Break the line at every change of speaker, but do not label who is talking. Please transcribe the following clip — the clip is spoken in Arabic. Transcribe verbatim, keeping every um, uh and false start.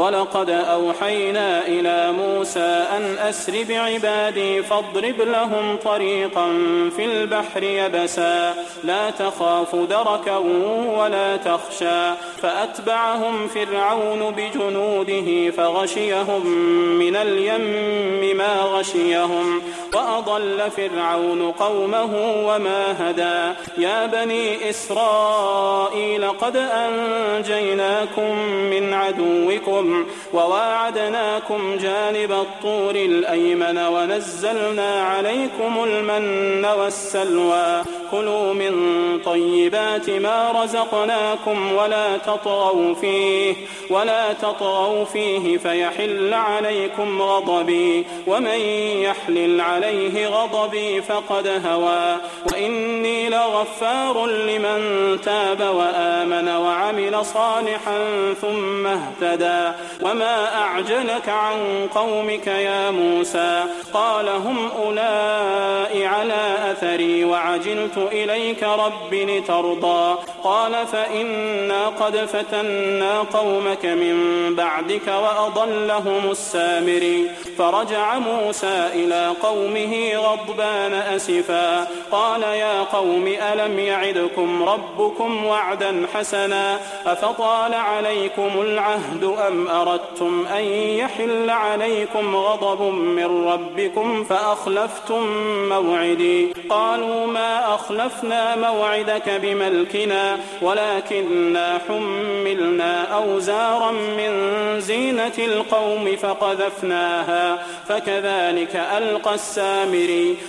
ولقد أوحينا إلى موسى أن أسر بعبادي فاضرب لهم طريقا في البحر يبسا لا تخاف دركا ولا تخشى فأتبعهم فرعون بجنوده فغشيهم من اليم ما غشيهم وأضل فرعون قومه وما هدى يا بني إسرائيل قد أنجيناكم من عدوكم وواعدناكم جانب الطور الأيمن ونزلنا عليكم المن والسلوى كلوا من طيبات ما رزقناكم ولا تطغوا فيه ولا تطغوا فيه فيحل عليكم غضبي ومن يحلل عليه غضبي فقد هوى وإني لغفار لمن تاب وآمن وعمل صالحا ثم اهتدى وما أعجلك عن قومك يا موسى قال هم أولئك على أثري وعجلت إليك رب لترضى قال فإنا قد فتنا قومك من بعدك وأضلهم السامري فرجع موسى إلى قومه غضبان أسفا قال يا قوم ألم يعدكم ربكم وعدا حسنا أفطال عليكم العهد أم أردتم أن يحل عليكم غضب من ربكم فأخلفتم موعدي قالوا ما أخلفنا موعدك بملكنا ولكننا حملنا أوزارا من زينة القوم فقذفناها فكذلك ألقى السامري